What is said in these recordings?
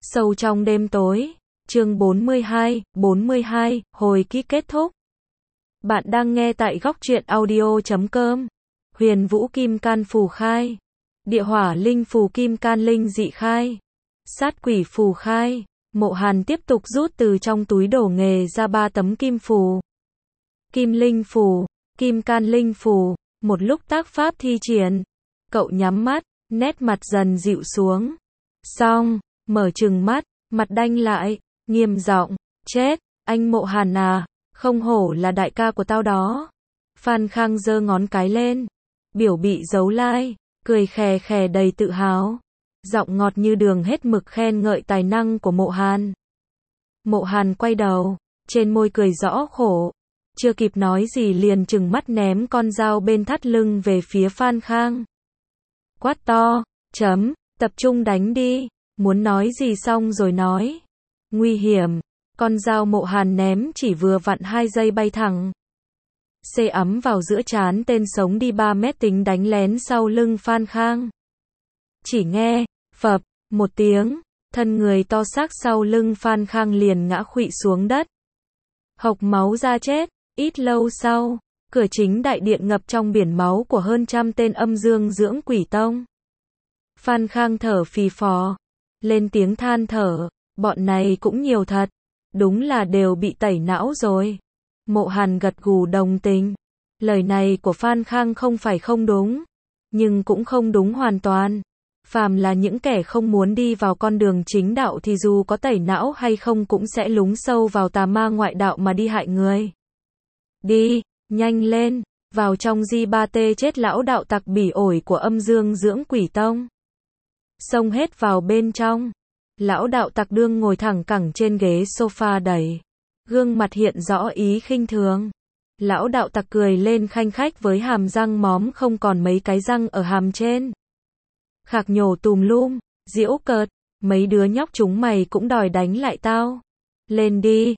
Sâu trong đêm tối, chương 42, hồi ký kết thúc. Bạn đang nghe tại góc truyện audio.com. Huyền vũ kim can phù khai. Địa hỏa linh phù kim can linh dị khai. Sát quỷ phù khai. Mộ Hàn tiếp tục rút từ trong túi đồ nghề ra 3 tấm kim phù. Kim linh phù, kim can linh phù, một lúc tác pháp thi triển. Cậu nhắm mắt, nét mặt dần dịu xuống. Xong, mở trừng mắt, mặt đanh lại, nghiêm giọng, chết, anh Mộ Hàn à, không hổ là đại ca của tao đó. Phan Khang giơ ngón cái lên, biểu bị giấu lai, cười khè khè đầy tự hào. Giọng ngọt như đường hết mực khen ngợi tài năng của Mộ Hàn. Mộ Hàn quay đầu, trên môi cười rõ khổ. Chưa kịp nói gì liền trừng mắt ném con dao bên thắt lưng về phía Phan Khang. Quát to, tập trung đánh đi, muốn nói gì xong rồi nói. Nguy hiểm, con dao Mộ Hàn ném chỉ vừa vặn 2 giây bay thẳng. Xê ấm vào giữa trán tên sống đi 3 mét tính đánh lén sau lưng Phan Khang. Chỉ nghe, phập, một tiếng, thân người to xác sau lưng Phan Khang liền ngã khuỵu xuống đất. Hộc máu ra chết, ít lâu sau, cửa chính đại điện ngập trong biển máu của hơn 100 tên âm dương dưỡng quỷ tông. Phan Khang thở phì phò, lên tiếng than thở, bọn này cũng nhiều thật, đúng là đều bị tẩy não rồi. Mộ Hàn gật gù đồng tình, lời này của Phan Khang không phải không đúng, nhưng cũng không đúng hoàn toàn. Phàm là những kẻ không muốn đi vào con đường chính đạo thì dù có tẩy não hay không cũng sẽ lún sâu vào tà ma ngoại đạo mà đi hại người. Đi, nhanh lên, vào trong Di3T chết lão đạo tặc bỉ ổi của âm dương dưỡng quỷ tông. Xông hết vào bên trong. Lão đạo tặc đương ngồi thẳng cẳng trên ghế sofa đẩy. Gương mặt hiện rõ ý khinh thường. Lão đạo tặc cười lên khanh khách với hàm răng móm không còn mấy cái răng ở hàm trên. Khạc nhổ tùm lum, giễu cợt, mấy đứa nhóc chúng mày cũng đòi đánh lại tao. Lên đi,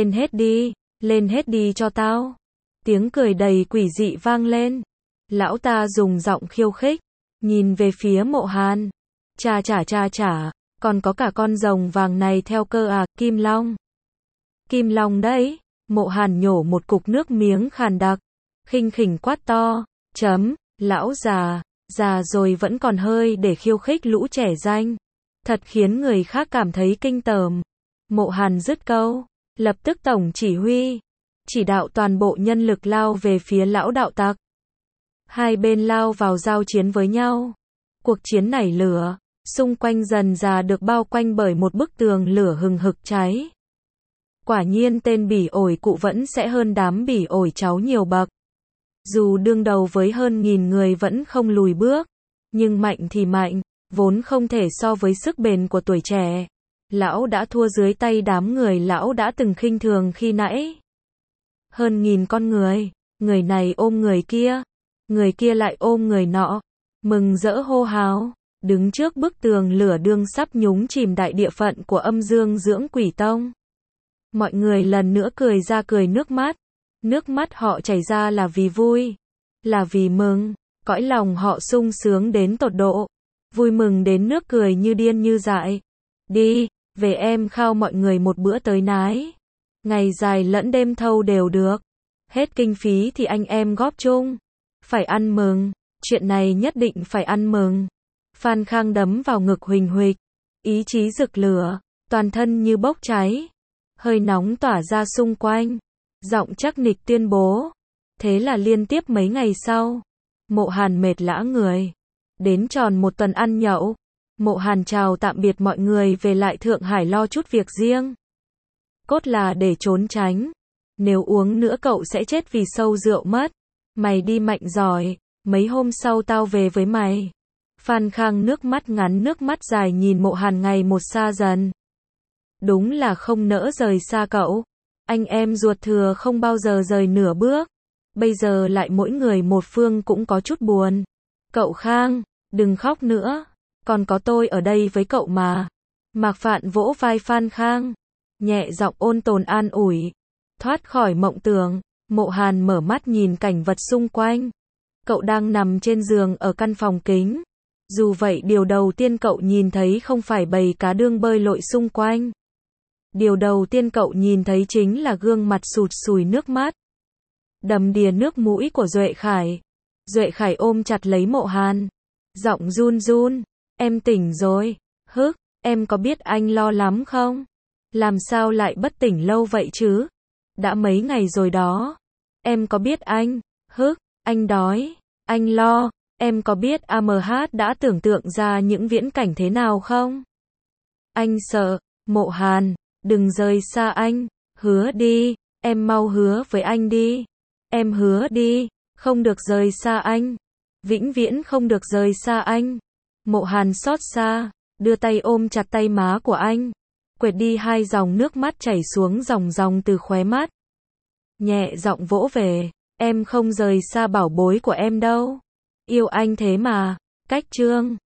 lên hết đi cho tao. Tiếng cười đầy quỷ dị vang lên. Lão ta dùng giọng khiêu khích, nhìn về phía Mộ Hàn. Chà, còn có cả con rồng vàng này theo cơ à, Kim Long. Kim Long đấy, Mộ Hàn nhổ một cục nước miếng khàn đặc, khinh khỉnh quát to, lão già rồi vẫn còn hơi để khiêu khích lũ trẻ danh. Thật khiến người khác cảm thấy kinh tởm. Mộ Hàn dứt câu, lập tức tổng chỉ huy, chỉ đạo toàn bộ nhân lực lao về phía lão đạo tặc. Hai bên lao vào giao chiến với nhau. Cuộc chiến nảy lửa, xung quanh dần dà được bao quanh bởi một bức tường lửa hừng hực cháy. Quả nhiên tên bỉ ổi cụ vẫn sẽ hơn đám bỉ ổi cháu nhiều bậc. Dù đương đầu với hơn 1000 người vẫn không lùi bước, nhưng mạnh thì mạnh, vốn không thể so với sức bền của tuổi trẻ. Lão đã thua dưới tay đám người lão đã từng khinh thường khi nãy. Hơn 1000 con người này ôm người kia lại ôm người nọ, mừng rỡ hô hào, đứng trước bức tường lửa đương sắp nhúng chìm đại địa phận của âm dương dưỡng quỷ tông. Mọi người lần nữa cười ra cười nước mắt họ chảy ra là vì vui, là vì mừng, cõi lòng họ sung sướng đến tột độ, vui mừng đến nước cười như điên như dại. Đi, về em khao mọi người một bữa tới nái, ngày dài lẫn đêm thâu đều được, hết kinh phí thì anh em góp chung, phải ăn mừng, chuyện này nhất định phải ăn mừng. Phan Khang đấm vào ngực huỳnh huỵch, ý chí rực lửa, toàn thân như bốc cháy, hơi nóng tỏa ra xung quanh, giọng chắc nịch tuyên bố. Thế là liên tiếp mấy ngày sau, Mộ Hàn mệt lả người, đến tròn 1 tuần ăn nhậu. Mộ Hàn chào tạm biệt mọi người về lại Thượng Hải lo chút việc riêng. Cốt là để trốn tránh, nếu uống nữa cậu sẽ chết vì sâu rượu mất. Mày đi mạnh giỏi, mấy hôm sau tao về với mày. Phan Khang nước mắt ngắn nước mắt dài nhìn Mộ Hàn ngày một xa dần. Đúng là không nỡ rời xa cậu. Anh em ruột thừa không bao giờ rời nửa bước. Bây giờ lại mỗi người một phương cũng có chút buồn. Cậu Khang, đừng khóc nữa. Còn có tôi ở đây với cậu mà. Mạc Phạn vỗ vai Phan Khang, nhẹ giọng ôn tồn an ủi. Thoát khỏi mộng tưởng, Mộ Hàn mở mắt nhìn cảnh vật xung quanh. Cậu đang nằm trên giường ở căn phòng kính. Dù vậy điều đầu tiên cậu nhìn thấy không phải bầy cá đương bơi lội xung quanh. Điều đầu tiên cậu nhìn thấy chính là gương mặt sụt sùi nước mắt, đầm đìa nước mũi của Duệ Khải. Duệ Khải ôm chặt lấy Mộ Hàn, giọng run run, em tỉnh rồi, em có biết anh lo lắm không? Làm sao lại bất tỉnh lâu vậy chứ? Đã mấy ngày rồi đó. Em có biết anh đói, anh lo, em có biết AMH đã tưởng tượng ra những viễn cảnh thế nào không? Anh sợ, Mộ Hàn, đừng rời xa anh, hứa đi, em mau hứa với anh đi. Em hứa đi, không được rời xa anh. Vĩnh viễn không được rời xa anh. Mộ Hàn xót xa, đưa tay ôm chặt tay má của anh, quệt đi hai dòng nước mắt chảy xuống ròng ròng từ khóe mắt. Nhẹ giọng vỗ về, em không rời xa bảo bối của em đâu. Yêu anh thế mà, cách chương.